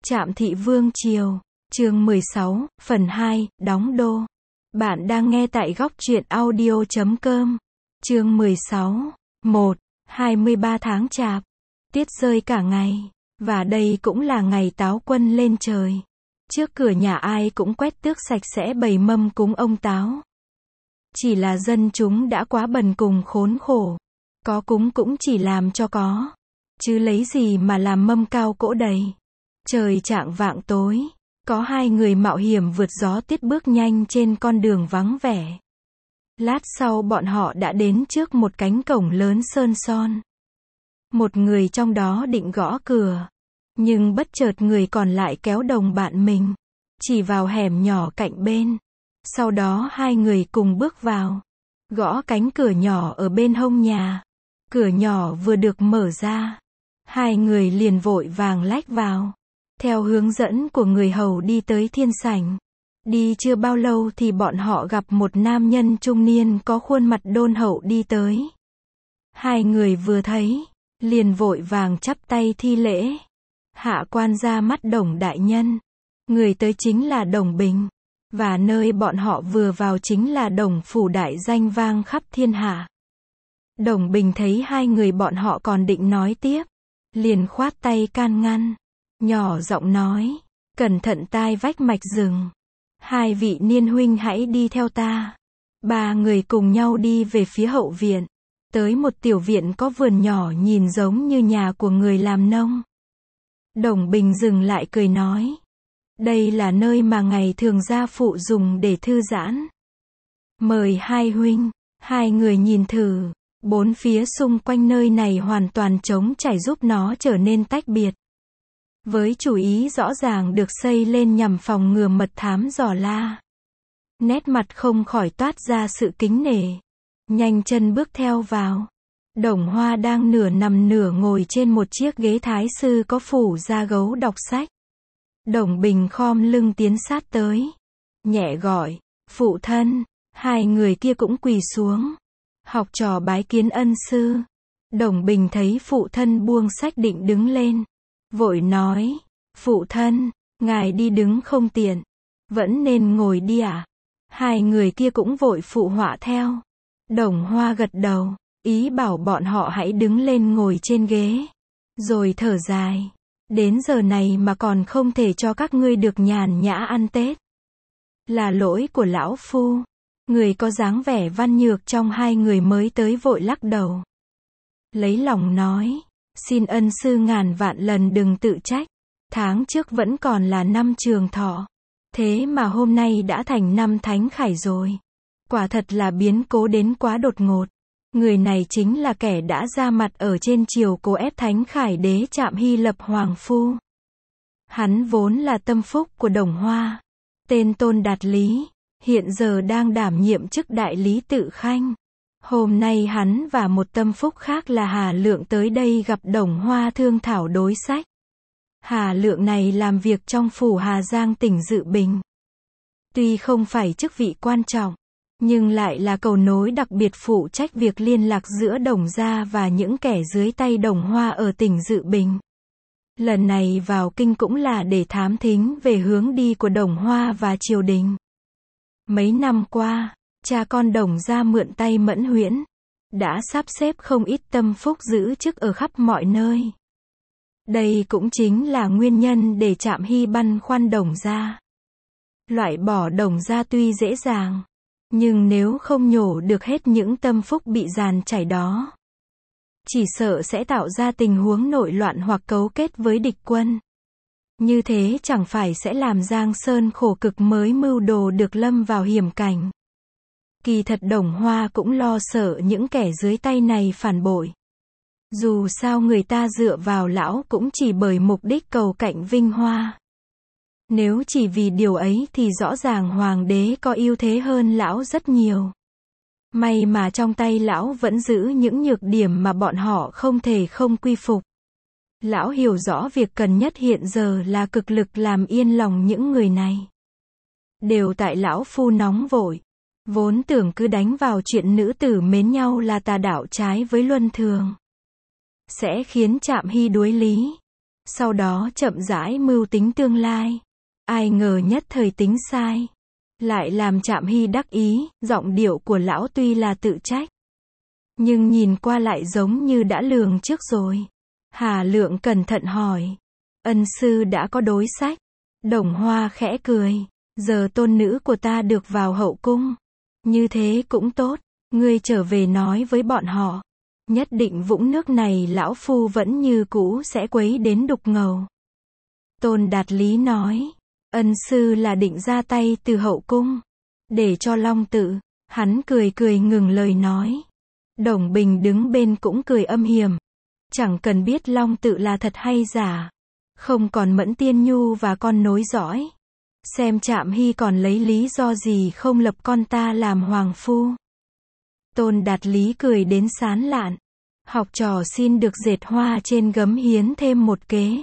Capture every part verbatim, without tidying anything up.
Trạm Thị Vương Triều, chương mười sáu, phần hai, đóng đô. Bạn đang nghe tại góc truyện audio chấm com. Chương mười sáu, một, hai mươi ba tháng Chạp. Tiết rơi cả ngày, và đây cũng là ngày Táo Quân lên trời. Trước cửa nhà ai cũng quét tước sạch sẽ bày mâm cúng ông Táo. Chỉ là dân chúng đã quá bần cùng khốn khổ. Có cúng cũng chỉ làm cho có. Chứ lấy gì mà làm mâm cao cỗ đầy. Trời chạng vạng tối, có hai người mạo hiểm vượt gió tiết bước nhanh trên con đường vắng vẻ. Lát sau bọn họ đã đến trước một cánh cổng lớn sơn son. Một người trong đó định gõ cửa, nhưng bất chợt người còn lại kéo đồng bạn mình, chỉ vào hẻm nhỏ cạnh bên. Sau đó hai người cùng bước vào, gõ cánh cửa nhỏ ở bên hông nhà. Cửa nhỏ vừa được mở ra, hai người liền vội vàng lách vào, theo hướng dẫn của người hầu đi tới thiên sảnh. Đi chưa bao lâu thì bọn họ gặp một nam nhân trung niên có khuôn mặt đôn hậu đi tới. Hai người vừa thấy, liền vội vàng chắp tay thi lễ. Hạ quan ra mắt Đồng đại nhân. Người tới chính là Đồng Bình, và nơi bọn họ vừa vào chính là Đồng phủ đại danh vang khắp thiên hạ. Đồng Bình thấy hai người bọn họ còn định nói tiếp, liền khoát tay can ngăn, nhỏ giọng nói, cẩn thận tai vách mạch rừng. Hai vị niên huynh hãy đi theo ta. Ba người cùng nhau đi về phía hậu viện, tới một tiểu viện có vườn nhỏ nhìn giống như nhà của người làm nông. Đồng Bình dừng lại cười nói, đây là nơi mà ngày thường gia phụ dùng để thư giãn. Mời hai huynh. Hai người nhìn thử, bốn phía xung quanh nơi này hoàn toàn trống trải giúp nó trở nên tách biệt. Với chủ ý rõ ràng được xây lên nhằm phòng ngừa mật thám dò la. Nét mặt không khỏi toát ra sự kính nể. Nhanh chân bước theo vào. Đồng Hoa đang nửa nằm nửa ngồi trên một chiếc ghế thái sư có phủ da gấu đọc sách. Đồng Bình khom lưng tiến sát tới, nhẹ gọi, phụ thân. Hai người kia cũng quỳ xuống, học trò bái kiến ân sư. Đồng Bình thấy phụ thân buông sách định đứng lên, vội nói, phụ thân, ngài đi đứng không tiện, vẫn nên ngồi đi ạ. À? Hai người kia cũng vội phụ họa theo. Đồng Hoa gật đầu, ý bảo bọn họ hãy đứng lên ngồi trên ghế, rồi thở dài, đến giờ này mà còn không thể cho các ngươi được nhàn nhã ăn Tết. Là lỗi của lão phu. Người có dáng vẻ văn nhược trong hai người mới tới vội lắc đầu, lấy lòng nói, xin ân sư ngàn vạn lần đừng tự trách. Tháng trước vẫn còn là năm Trường Thọ, thế mà hôm nay đã thành năm Thánh Khải rồi. Quả thật là biến cố đến quá đột ngột. Người này chính là kẻ đã ra mặt ở trên triều cố ép Thánh Khải đế Trạm Hy lập hoàng phu. Hắn vốn là tâm phúc của Đồng Hoa, tên Tôn Đạt Lý, hiện giờ đang đảm nhiệm chức đại lý tự khanh. Hôm nay hắn và một tâm phúc khác là Hà Lượng tới đây gặp Đồng Hoa thương thảo đối sách. Hà Lượng này làm việc trong phủ Hà Giang tỉnh Dự Bình. Tuy không phải chức vị quan trọng, nhưng lại là cầu nối đặc biệt phụ trách việc liên lạc giữa Đồng gia và những kẻ dưới tay Đồng Hoa ở tỉnh Dự Bình. Lần này vào kinh cũng là để thám thính về hướng đi của Đồng Hoa và triều đình. Mấy năm qua, cha con Đồng gia mượn tay Mẫn Huyễn, đã sắp xếp không ít tâm phúc giữ chức ở khắp mọi nơi. Đây cũng chính là nguyên nhân để Trạm Hy băn khoăn Đồng gia. Loại bỏ Đồng gia tuy dễ dàng, nhưng nếu không nhổ được hết những tâm phúc bị dàn chảy đó, chỉ sợ sẽ tạo ra tình huống nội loạn hoặc cấu kết với địch quân. Như thế chẳng phải sẽ làm Giang Sơn khổ cực mới mưu đồ được lâm vào hiểm cảnh. Kỳ thật Đồng Hoa cũng lo sợ những kẻ dưới tay này phản bội. Dù sao người ta dựa vào lão cũng chỉ bởi mục đích cầu cạnh vinh hoa. Nếu chỉ vì điều ấy thì rõ ràng hoàng đế có ưu thế hơn lão rất nhiều. May mà trong tay lão vẫn giữ những nhược điểm mà bọn họ không thể không quy phục. Lão hiểu rõ việc cần nhất hiện giờ là cực lực làm yên lòng những người này. Đều tại lão phu nóng vội, vốn tưởng cứ đánh vào chuyện nữ tử mến nhau là tà đạo trái với luân thường, sẽ khiến Trạm Hy đuối lý. sau đó chậm rãi mưu tính tương lai. Ai ngờ nhất thời tính sai. Lại làm Trạm Hy đắc ý, giọng điệu của lão tuy là tự trách. Nhưng nhìn qua lại giống như đã lường trước rồi. Hà Lượng cẩn thận hỏi. Ân sư đã có đối sách. Đồng Hoa khẽ cười. Giờ tôn nữ của ta được vào hậu cung. Như thế cũng tốt. Ngươi trở về nói với bọn họ. Nhất định vũng nước này lão phu vẫn như cũ sẽ quấy đến đục ngầu. Tôn Đạt Lý nói. Ân sư là định ra tay từ hậu cung. Để cho Long Tự. Hắn cười cười ngừng lời nói. Đồng Bình đứng bên cũng cười âm hiểm. Chẳng cần biết Long Tự là thật hay giả. Không còn Mẫn Tiên Nhu và con nối dõi. Xem Trạm Hy còn lấy lý do gì không lập con ta làm hoàng phu. Tôn Đạt Lý cười đến sán lạn. Học trò xin được dệt hoa trên gấm hiến thêm một kế.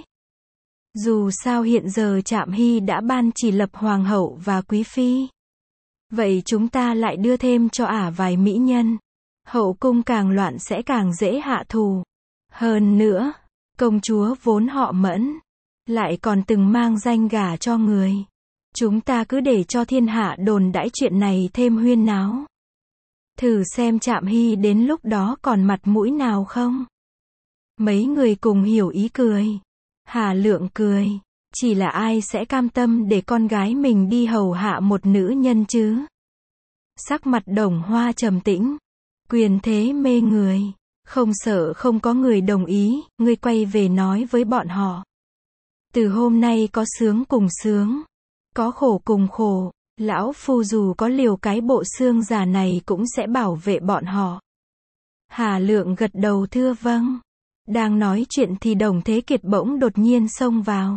Dù sao hiện giờ Trạm Hy đã ban chỉ lập hoàng hậu và quý phi. Vậy chúng ta lại đưa thêm cho ả vài mỹ nhân. Hậu cung càng loạn sẽ càng dễ hạ thù. Hơn nữa, công chúa vốn họ Mẫn. Lại còn từng mang danh gả cho người. Chúng ta cứ để cho thiên hạ đồn đãi chuyện này thêm huyên náo. Thử xem Trạm Hy đến lúc đó còn mặt mũi nào không? Mấy người cùng hiểu ý cười. Hà Lượng cười. Chỉ là ai sẽ cam tâm để con gái mình đi hầu hạ một nữ nhân chứ? Sắc mặt Đồng Hoa trầm tĩnh. Quyền thế mê người. Không sợ không có người đồng ý, ngươi quay về nói với bọn họ. Từ hôm nay có sướng cùng sướng. Có khổ cùng khổ. Lão phu dù có liều cái bộ xương già này cũng sẽ bảo vệ bọn họ. Hà Lượng gật đầu thưa vâng. Đang nói chuyện thì Đồng Thế Kiệt bỗng đột nhiên xông vào.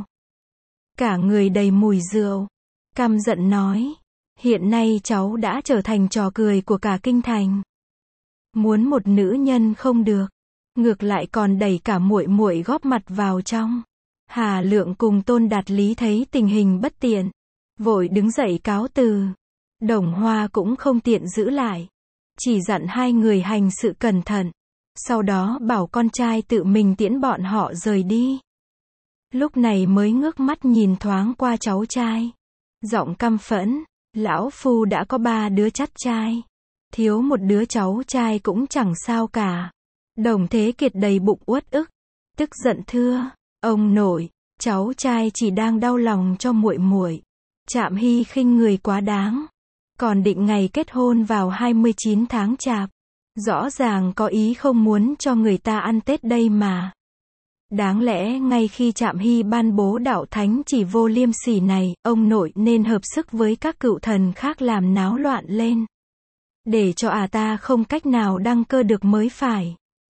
Cả người đầy mùi rượu. Căm giận nói. Hiện nay cháu đã trở thành trò cười của cả kinh thành. Muốn một nữ nhân không được. Ngược lại còn đẩy cả muội muội góp mặt vào trong. Hà Lượng cùng Tôn Đạt Lý thấy tình hình bất tiện. Vội đứng dậy cáo từ. Đồng Hoa cũng không tiện giữ lại. Chỉ dặn hai người hành sự cẩn thận. Sau đó bảo con trai tự mình tiễn bọn họ rời đi. Lúc này mới ngước mắt nhìn thoáng qua cháu trai. Giọng căm phẫn. Lão phu đã có ba đứa chắt trai. Thiếu một đứa cháu trai cũng chẳng sao cả. Đồng Thế Kiệt đầy bụng uất ức. Tức giận thưa. Ông nội, cháu trai chỉ đang đau lòng cho muội muội. Trạm Hy khinh người quá đáng. Còn định ngày kết hôn vào hai mươi chín tháng chạp. Rõ ràng có ý không muốn cho người ta ăn Tết đây mà. Đáng lẽ ngay khi Trạm Hy ban bố đạo thánh chỉ vô liêm sỉ này, ông nội nên hợp sức với các cựu thần khác làm náo loạn lên. Để cho à ta không cách nào đăng cơ được mới phải.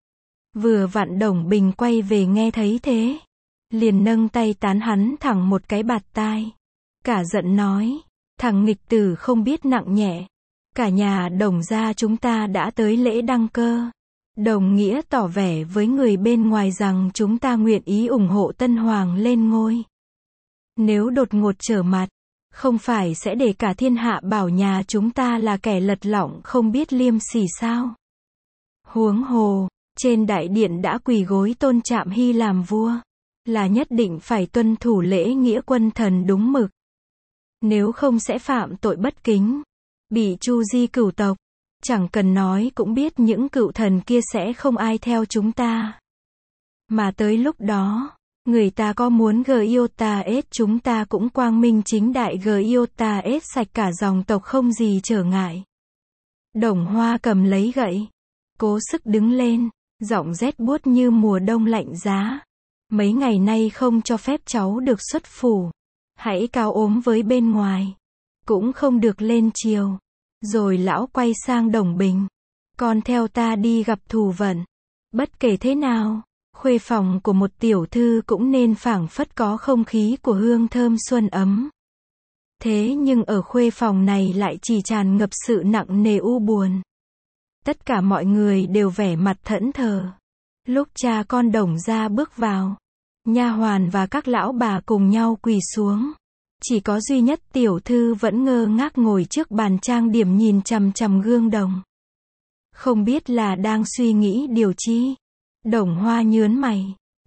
Vừa vặn Đồng Bình quay về nghe thấy thế. Liền nâng tay tán hắn thẳng một cái bạt tai. Cả giận nói. Thằng nghịch tử không biết nặng nhẹ. Cả nhà Đồng gia chúng ta đã tới lễ đăng cơ. Đồng nghĩa tỏ vẻ với người bên ngoài rằng chúng ta nguyện ý ủng hộ Tân Hoàng lên ngôi. Nếu đột ngột trở mặt, không phải sẽ để cả thiên hạ bảo nhà chúng ta là kẻ lật lọng không biết liêm sỉ sao? Huống hồ, trên đại điện đã quỳ gối tôn Trạm Hy làm vua, là nhất định phải tuân thủ lễ nghĩa quân thần đúng mực. Nếu không sẽ phạm tội bất kính, bị tru di cửu tộc. Chẳng cần nói cũng biết những cựu thần kia sẽ không ai theo chúng ta. Mà tới lúc đó, người ta có muốn Giotades chúng ta cũng quang minh chính đại Giotades sạch cả dòng tộc không gì trở ngại. Đồng Hoa cầm lấy gậy, cố sức đứng lên, giọng rét buốt như mùa đông lạnh giá. Mấy ngày nay không cho phép cháu được xuất phủ. Hãy cao ốm với bên ngoài. Cũng không được lên chiều. Rồi lão quay sang Đồng Bình. Con theo ta đi gặp thù vận. Bất kể thế nào, khuê phòng của một tiểu thư cũng nên phảng phất có không khí của hương thơm xuân ấm. Thế nhưng ở khuê phòng này lại chỉ tràn ngập sự nặng nề u buồn. Tất cả mọi người đều vẻ mặt thẫn thờ. Lúc cha con Đồng gia bước vào, nha hoàn và các lão bà cùng nhau quỳ xuống. Chỉ có duy nhất tiểu thư vẫn ngơ ngác ngồi trước bàn trang điểm nhìn chằm chằm gương đồng. Không biết là đang suy nghĩ điều chi. Đồng Hoa nhớn mày.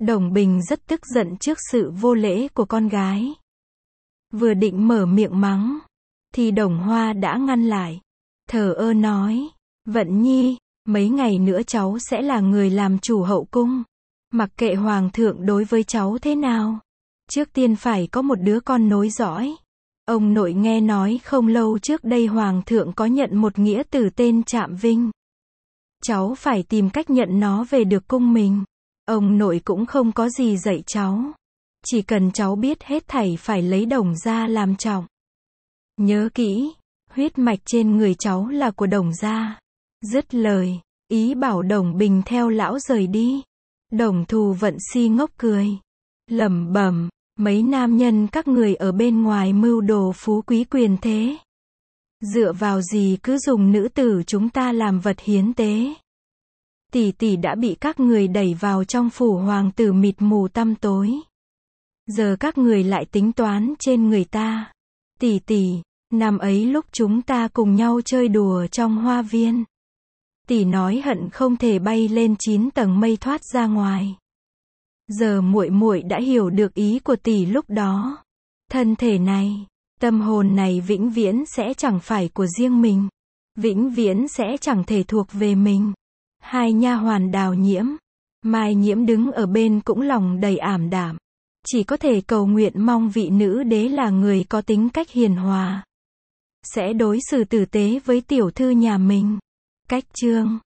Đồng Bình rất tức giận trước sự vô lễ của con gái. Vừa định mở miệng mắng, thì Đồng Hoa đã ngăn lại. Thờ ơ nói, Vận Nhi, mấy ngày nữa cháu sẽ là người làm chủ hậu cung. Mặc kệ hoàng thượng đối với cháu thế nào, trước tiên phải có một đứa con nối dõi. Ông nội nghe nói không lâu trước đây hoàng thượng có nhận một nghĩa tử tên Trạm Vinh. Cháu phải tìm cách nhận nó về được cung mình. Ông nội cũng không có gì dạy cháu. Chỉ cần cháu biết hết thảy phải lấy Đồng gia làm trọng. Nhớ kỹ, huyết mạch trên người cháu là của Đồng gia. Dứt lời, ý bảo Đồng Bình theo lão rời đi. Đồng Thù Vận si ngốc cười, lẩm bẩm, mấy nam nhân các người ở bên ngoài mưu đồ phú quý quyền thế. Dựa vào gì cứ dùng nữ tử chúng ta làm vật hiến tế. Tỷ tỷ đã bị các người đẩy vào trong phủ hoàng tử mịt mù tăm tối. Giờ các người lại tính toán trên người ta. Tỷ tỷ, năm ấy lúc chúng ta cùng nhau chơi đùa trong hoa viên, tỷ nói hận không thể bay lên chín tầng mây thoát ra ngoài. Giờ muội muội đã hiểu được ý của tỷ lúc đó. Thân thể này, tâm hồn này vĩnh viễn sẽ chẳng phải của riêng mình, vĩnh viễn sẽ chẳng thể thuộc về mình. Hai nha hoàn Đào Nhiễm, Mai Nhiễm đứng ở bên cũng lòng đầy ảm đạm, chỉ có thể cầu nguyện mong vị nữ đế là người có tính cách hiền hòa, sẽ đối xử tử tế với tiểu thư nhà mình. Cách chương